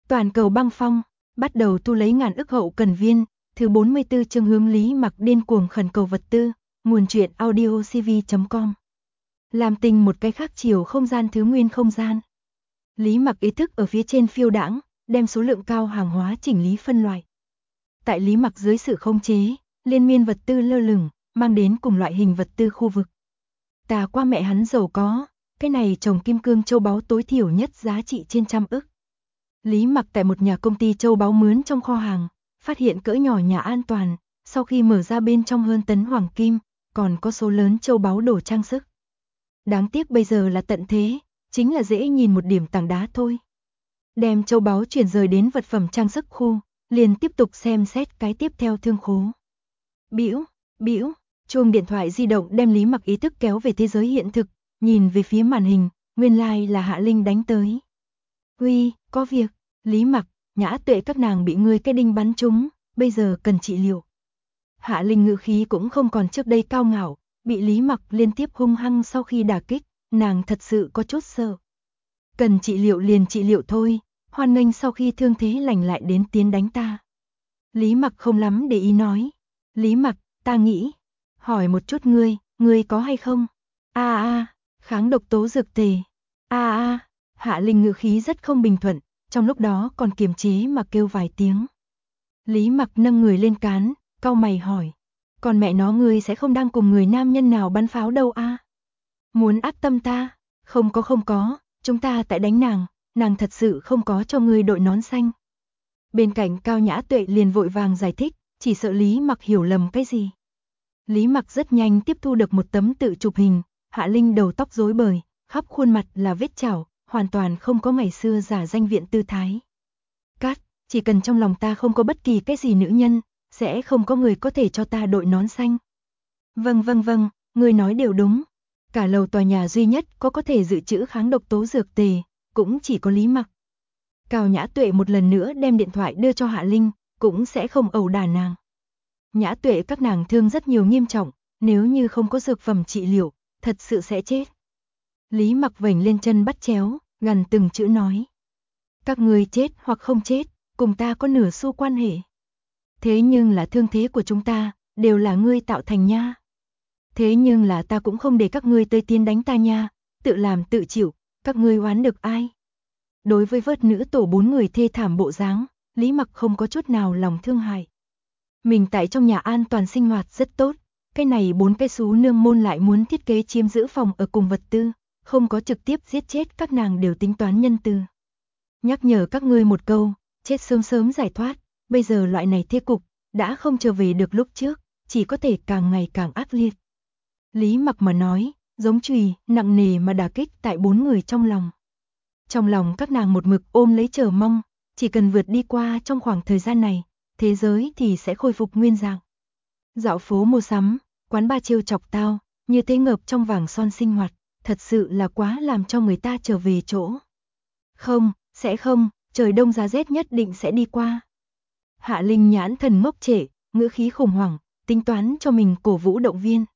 Toàn cầu băng phong, bắt đầu thu lấy ngàn ức hậu cần viên, thứ 44 chương hướng Lý Mặc điên cuồng khẩn cầu vật tư, nguồn truyện audiocv.com. Làm tình một cái khác chiều không gian thứ nguyên không gian. Lý Mặc ý thức ở phía trên phiêu đãng, đem số lượng cao hàng hóa chỉnh lý phân loại. Tại Lý Mặc dưới sự khống chế, liên miên vật tư lơ lửng, mang đến cùng loại hình vật tư khu vực. Ta qua mẹ hắn giàu có, cái này trồng kim cương châu báu tối thiểu nhất giá trị trên 100 ức. Lý Mặc tại một nhà công ty châu báu mướn trong kho hàng, phát hiện cỡ nhỏ nhà an toàn, sau khi mở ra bên trong hơn tấn hoàng kim, còn có số lớn châu báu đồ trang sức. Đáng tiếc bây giờ là tận thế, chính là dễ nhìn một điểm tảng đá thôi. Đem châu báu chuyển rời đến vật phẩm trang sức khu, liền tiếp tục xem xét cái tiếp theo thương khố. Bĩu, chuông điện thoại di động đem Lý Mặc ý thức kéo về thế giới hiện thực, nhìn về phía màn hình, nguyên lai là Hạ Linh đánh tới. Uy, có việc, Lý Mặc, Nhã Tuệ các nàng bị ngươi cái đinh bắn trúng, bây giờ cần trị liệu. Hạ Linh ngữ khí cũng không còn trước đây cao ngạo, bị Lý Mặc liên tiếp hung hăng sau khi đả kích, nàng thật sự có chút sợ. Cần trị liệu liền trị liệu thôi, hoan nghênh sau khi thương thế lành lại đến tiến đánh ta. Lý Mặc không lắm để ý nói. Lý Mặc, ta nghĩ, hỏi một chút ngươi có hay không? Kháng độc tố dược tề. Hạ Linh ngữ khí rất không bình thuận, trong lúc đó còn kiềm chế mà kêu vài tiếng. Lý Mặc nâng người lên cán, cau mày hỏi. Còn mẹ nó ngươi sẽ không đang cùng người nam nhân nào bắn pháo đâu a? Muốn áp tâm ta? Không có, chúng ta tại đánh nàng thật sự không có cho ngươi đội nón xanh. Bên cạnh Cao Nhã Tuệ liền vội vàng giải thích, chỉ sợ Lý Mặc hiểu lầm cái gì. Lý Mặc rất nhanh tiếp thu được một tấm tự chụp hình, Hạ Linh đầu tóc rối bời, khắp khuôn mặt là vết chảo, hoàn toàn không có ngày xưa giả danh viện tư thái. Cát, chỉ cần trong lòng ta không có bất kỳ cái gì nữ nhân, sẽ không có người có thể cho ta đội nón xanh. Vâng, ngươi nói đều đúng. Cả lầu tòa nhà duy nhất có thể dự trữ kháng độc tố dược tề, cũng chỉ có Lý Mặc. Cao Nhã Tuệ một lần nữa đem điện thoại đưa cho Hạ Linh, cũng sẽ không ẩu đả nàng. Nhã Tuệ các nàng thương rất nhiều nghiêm trọng, nếu như không có dược phẩm trị liệu, thật sự sẽ chết. Lý Mặc vểnh lên chân bắt chéo, gần từng chữ nói. Các ngươi chết hoặc không chết, cùng ta có nửa xu quan hệ. Thế nhưng là thương thế của chúng ta, đều là ngươi tạo thành nha. Thế nhưng là ta cũng không để các ngươi tới tiến đánh ta nha, tự làm tự chịu, các ngươi oán được ai? Đối với vớt nữ tổ 4 người thê thảm bộ dáng, Lý Mặc không có chút nào lòng thương hại. Mình tại trong nhà an toàn sinh hoạt rất tốt, cái này 4 cái xú nương môn lại muốn thiết kế chiếm giữ phòng ở cùng vật tư, không có trực tiếp giết chết các nàng đều tính toán nhân từ. Nhắc nhở các ngươi một câu, chết sớm giải thoát, bây giờ loại này thế cục, đã không trở về được lúc trước, chỉ có thể càng ngày càng ác liệt. Lý Mặc mà nói, giống chùy, nặng nề mà đả kích tại 4 người trong lòng. Trong lòng các nàng một mực ôm lấy chờ mong, chỉ cần vượt đi qua trong khoảng thời gian này, thế giới thì sẽ khôi phục nguyên dạng. Dạo phố mua sắm, quán bar trêu chọc tao, như thế ngợp trong vàng son sinh hoạt, thật sự là quá làm cho người ta trở về chỗ. Không, sẽ không, trời đông giá rét nhất định sẽ đi qua. Hạ Linh nhãn thần ngốc trệ, ngữ khí khủng hoảng, tính toán cho mình cổ vũ động viên.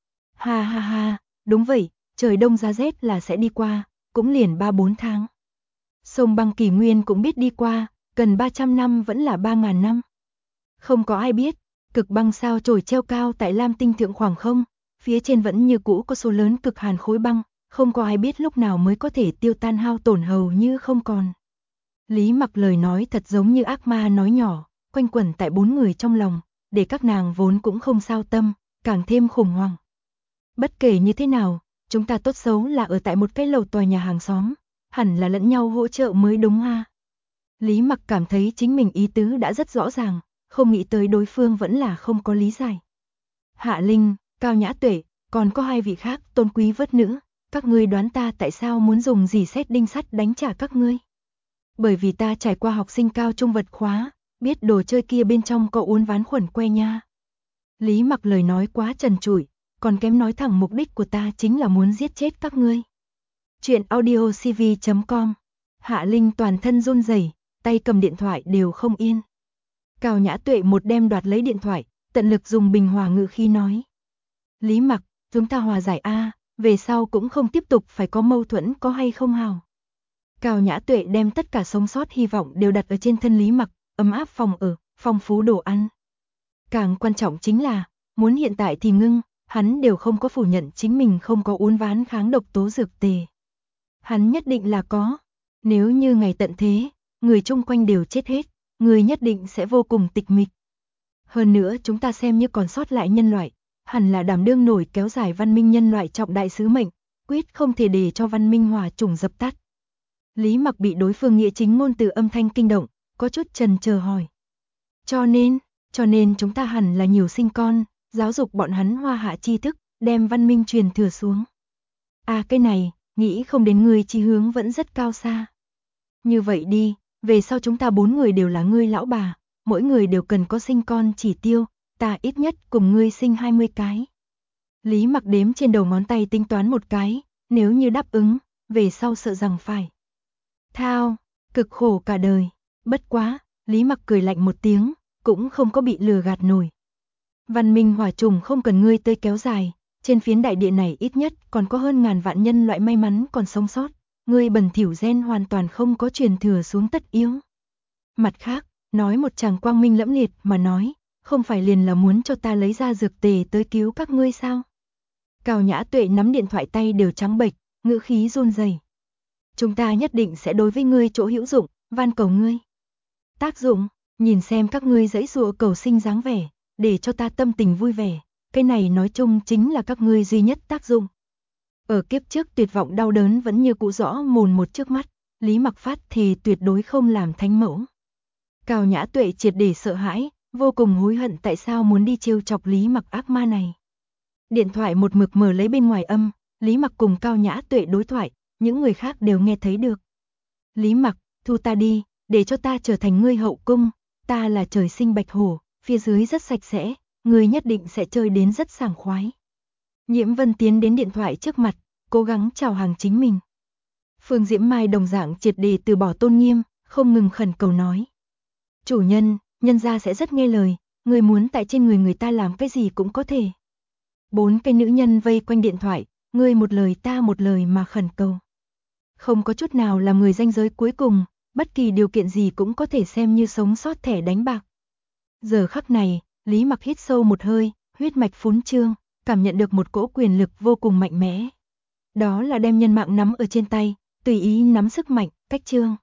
Ha, đúng vậy, trời đông giá rét là sẽ đi qua, cũng liền 3-4 tháng. Sông băng kỷ nguyên cũng biết đi qua, cần 300 năm vẫn là 3.000 năm. Không có ai biết, cực băng sao chổi treo cao tại Lam Tinh thượng khoảng không, phía trên vẫn như cũ có số lớn cực hàn khối băng, không có ai biết lúc nào mới có thể tiêu tan hao tổn hầu như không còn. Lý Mặc lời nói thật giống như ác ma nói nhỏ, quanh quẩn tại 4 người trong lòng, để các nàng vốn cũng không sao tâm, càng thêm khủng hoảng. Bất kể như thế nào, chúng ta tốt xấu là ở tại một cái lầu tòa nhà hàng xóm, hẳn là lẫn nhau hỗ trợ mới đúng ha. Lý Mặc cảm thấy chính mình ý tứ đã rất rõ ràng, không nghĩ tới đối phương vẫn là không có lý giải. Hạ Linh, Cao Nhã Tuệ, còn có 2 vị khác tôn quý vớt nữ, các ngươi đoán ta tại sao muốn dùng dì xét đinh sắt đánh trả các ngươi? Bởi vì ta trải qua học sinh cao trung vật khóa, biết đồ chơi kia bên trong có uốn ván khuẩn que nha. Lý Mặc lời nói quá trần trụi, còn kém nói thẳng mục đích của ta chính là muốn giết chết các ngươi. Chuyện audiocv.com. Hạ Linh toàn thân run rẩy, tay cầm điện thoại đều không yên. Cao Nhã Tuệ một đem đoạt lấy điện thoại, tận lực dùng bình hòa ngữ khí nói. Lý Mặc, chúng ta hòa giải a, về sau cũng không tiếp tục phải có mâu thuẫn có hay không hào. Cao Nhã Tuệ đem tất cả sống sót hy vọng đều đặt ở trên thân Lý Mặc, ấm áp phòng ở, phong phú đồ ăn. Càng quan trọng chính là, muốn hiện tại thì ngưng, hắn đều không có phủ nhận chính mình không có uốn ván kháng độc tố dược tề. Hắn nhất định là có. Nếu như ngày tận thế, người chung quanh đều chết hết, người nhất định sẽ vô cùng tịch mịch. Hơn nữa chúng ta xem như còn sót lại nhân loại, hẳn là đảm đương nổi kéo dài văn minh nhân loại trọng đại sứ mệnh, quyết không thể để cho văn minh hòa chủng dập tắt. Lý Mặc bị đối phương nghĩa chính ngôn từ âm thanh kinh động, có chút chần chờ hỏi. Cho nên chúng ta hẳn là nhiều sinh con, giáo dục bọn hắn hoa hạ tri thức, đem văn minh truyền thừa xuống. À cái này, nghĩ không đến người chí hướng vẫn rất cao xa. Như vậy đi, về sau chúng ta 4 người đều là ngươi lão bà, mỗi người đều cần có sinh con chỉ tiêu, ta ít nhất cùng ngươi sinh 20 cái. Lý Mặc đếm trên đầu ngón tay tính toán một cái, nếu như đáp ứng, về sau sợ rằng phải thao, cực khổ cả đời. Bất quá, Lý Mặc cười lạnh một tiếng, cũng không có bị lừa gạt nổi. Văn minh hỏa trùng không cần ngươi tới kéo dài, trên phiến đại địa này ít nhất còn có hơn ngàn vạn nhân loại may mắn còn sống sót, ngươi bẩn thỉu gen hoàn toàn không có truyền thừa xuống tất yếu. Mặt khác, nói một chàng quang minh lẫm liệt mà nói, không phải liền là muốn cho ta lấy ra dược tề tới cứu các ngươi sao? Cao Nhã Tuệ nắm điện thoại tay đều trắng bệch, ngữ khí run rẩy. Chúng ta nhất định sẽ đối với ngươi chỗ hữu dụng, van cầu ngươi. Tác dụng, nhìn xem các ngươi giãy giụa cầu sinh dáng vẻ, để cho ta tâm tình vui vẻ, cái này nói chung chính là các ngươi duy nhất tác dụng. Ở kiếp trước tuyệt vọng đau đớn vẫn như cũ rõ mồn một trước mắt, Lý Mặc phát thì tuyệt đối không làm thánh mẫu. Cao Nhã Tuệ triệt để sợ hãi, vô cùng hối hận tại sao muốn đi trêu chọc Lý Mặc ác ma này. Điện thoại một mực mở lấy bên ngoài âm, Lý Mặc cùng Cao Nhã Tuệ đối thoại, những người khác đều nghe thấy được. Lý Mặc, thu ta đi, để cho ta trở thành ngươi hậu cung, ta là trời sinh bạch hổ, phía dưới rất sạch sẽ, ngươi nhất định sẽ chơi đến rất sảng khoái. Nhiễm Vân tiến đến điện thoại trước mặt, cố gắng chào hàng chính mình. Phương Diễm Mai đồng dạng triệt để từ bỏ tôn nghiêm, không ngừng khẩn cầu nói. Chủ nhân, nhân gia sẽ rất nghe lời, người muốn tại trên người người ta làm cái gì cũng có thể. 4 cái nữ nhân vây quanh điện thoại, ngươi một lời ta một lời mà khẩn cầu. Không có chút nào là người ranh giới cuối cùng, bất kỳ điều kiện gì cũng có thể xem như sống sót thẻ đánh bạc. Giờ khắc này, Lý Mặc hít sâu một hơi, huyết mạch phún trương, cảm nhận được một cỗ quyền lực vô cùng mạnh mẽ. Đó là đem nhân mạng nắm ở trên tay, tùy ý nắm sức mạnh, cách trương.